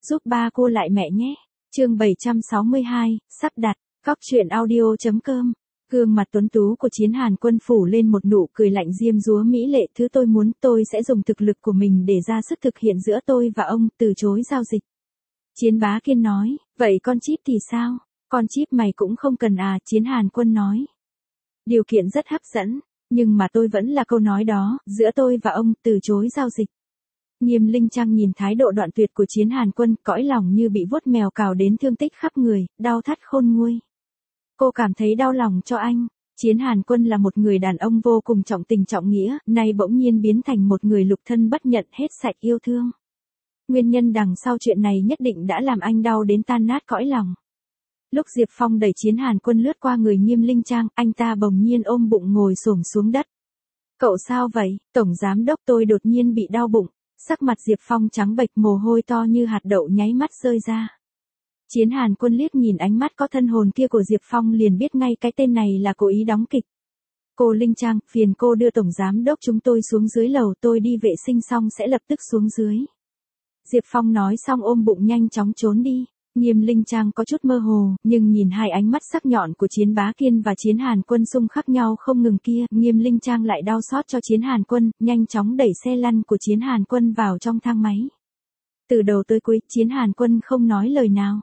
giúp ba cô lại mẹ nhé. Chương 762, sắp đặt, Cóc truyện audio.com. Gương mặt tuấn tú của Chiến Hàn Quân phủ lên một nụ cười lạnh diêm dúa mỹ lệ. Thứ tôi muốn, tôi sẽ dùng thực lực của mình để ra sức thực hiện giữa tôi và ông, từ chối giao dịch. Chiến Bá Kiên nói, vậy con chip thì sao? Con chip mày cũng không cần à, Chiến Hàn Quân nói. Điều kiện rất hấp dẫn, nhưng mà tôi vẫn là câu nói đó, giữa tôi và ông, từ chối giao dịch. Nghiêm Linh Trang nhìn thái độ đoạn tuyệt của Chiến Hàn Quân, cõi lòng như bị vuốt mèo cào đến thương tích khắp người, đau thắt khôn nguôi. Cô cảm thấy đau lòng cho anh. Chiến Hàn Quân là một người đàn ông vô cùng trọng tình trọng nghĩa, nay bỗng nhiên biến thành một người lục thân bất nhận hết sạch yêu thương. Nguyên nhân đằng sau chuyện này nhất định đã làm anh đau đến tan nát cõi lòng. Lúc Diệp Phong đẩy Chiến Hàn Quân lướt qua người Nghiêm Linh Trang, anh ta bỗng nhiên ôm bụng ngồi xổm xuống đất. Cậu sao vậy? Tổng giám đốc, tôi đột nhiên bị đau bụng. Sắc mặt Diệp Phong trắng bệch, mồ hôi to như hạt đậu nháy mắt rơi ra. Chiến Hàn Quân liếc nhìn ánh mắt có thân hồn kia của Diệp Phong liền biết ngay cái tên này là cố ý đóng kịch. Cô Linh Trang, phiền cô đưa tổng giám đốc chúng tôi xuống dưới lầu, tôi đi vệ sinh xong sẽ lập tức xuống dưới. Diệp Phong nói xong ôm bụng nhanh chóng trốn đi. Nghiêm Linh Trang có chút mơ hồ, nhưng nhìn hai ánh mắt sắc nhọn của Chiến Bá Kiên và Chiến Hàn Quân xung khắc nhau không ngừng kia, Nghiêm Linh Trang lại đau xót cho Chiến Hàn Quân, nhanh chóng đẩy xe lăn của Chiến Hàn Quân vào trong thang máy. Từ đầu tới cuối, Chiến Hàn Quân không nói lời nào.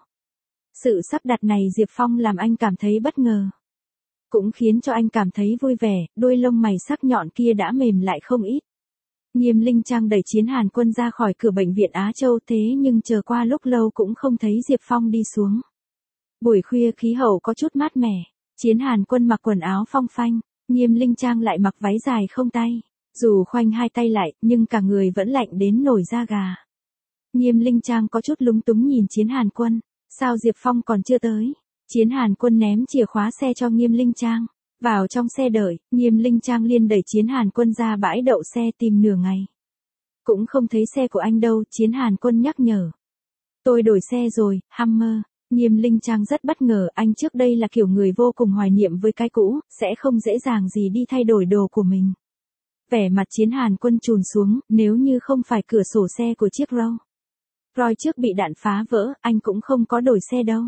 Sự sắp đặt này Diệp Phong làm anh cảm thấy bất ngờ. Cũng khiến cho anh cảm thấy vui vẻ, đôi lông mày sắc nhọn kia đã mềm lại không ít. Nghiêm Linh Trang đẩy Chiến Hàn Quân ra khỏi cửa bệnh viện Á Châu, thế nhưng chờ qua lúc lâu cũng không thấy Diệp Phong đi xuống. Buổi khuya khí hậu có chút mát mẻ, Chiến Hàn Quân mặc quần áo phong phanh, Nghiêm Linh Trang lại mặc váy dài không tay. Dù khoanh hai tay lại, nhưng cả người vẫn lạnh đến nổi da gà. Nghiêm Linh Trang có chút lúng túng nhìn Chiến Hàn Quân, sao Diệp Phong còn chưa tới? Chiến Hàn Quân ném chìa khóa xe cho Nghiêm Linh Trang. Vào trong xe đợi, Nghiêm Linh Trang liên đẩy Chiến Hàn Quân ra bãi đậu xe tìm nửa ngày. Cũng không thấy xe của anh đâu, Chiến Hàn Quân nhắc nhở. Tôi đổi xe rồi, Hummer. Nghiêm Linh Trang rất bất ngờ, anh trước đây là kiểu người vô cùng hoài niệm với cái cũ, sẽ không dễ dàng gì đi thay đổi đồ của mình. Vẻ mặt Chiến Hàn Quân trùn xuống, nếu như không phải cửa sổ xe của chiếc Roy trước bị đạn phá vỡ, anh cũng không có đổi xe đâu.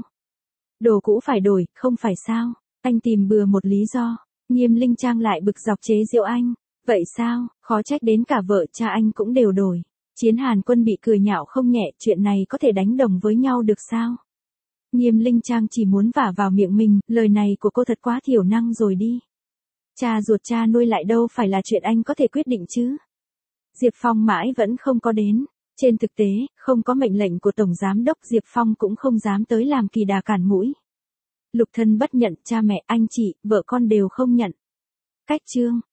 Đồ cũ phải đổi, không phải sao? Anh tìm bừa một lý do. Nghiêm Linh Trang lại bực dọc chế giễu anh. Vậy sao, khó trách đến cả vợ cha anh cũng đều đổi. Chiến Hàn Quân bị cười nhạo không nhẹ, chuyện này có thể đánh đồng với nhau được sao? Nghiêm Linh Trang chỉ muốn vả vào miệng mình, lời này của cô thật quá thiểu năng rồi đi. Cha ruột cha nuôi lại đâu phải là chuyện anh có thể quyết định chứ. Diệp Phong mãi vẫn không có đến. Trên thực tế, không có mệnh lệnh của Tổng Giám đốc, Diệp Phong cũng không dám tới làm kỳ đà cản mũi. Lục thân bất nhận, cha mẹ, anh chị, vợ con đều không nhận. Cách chương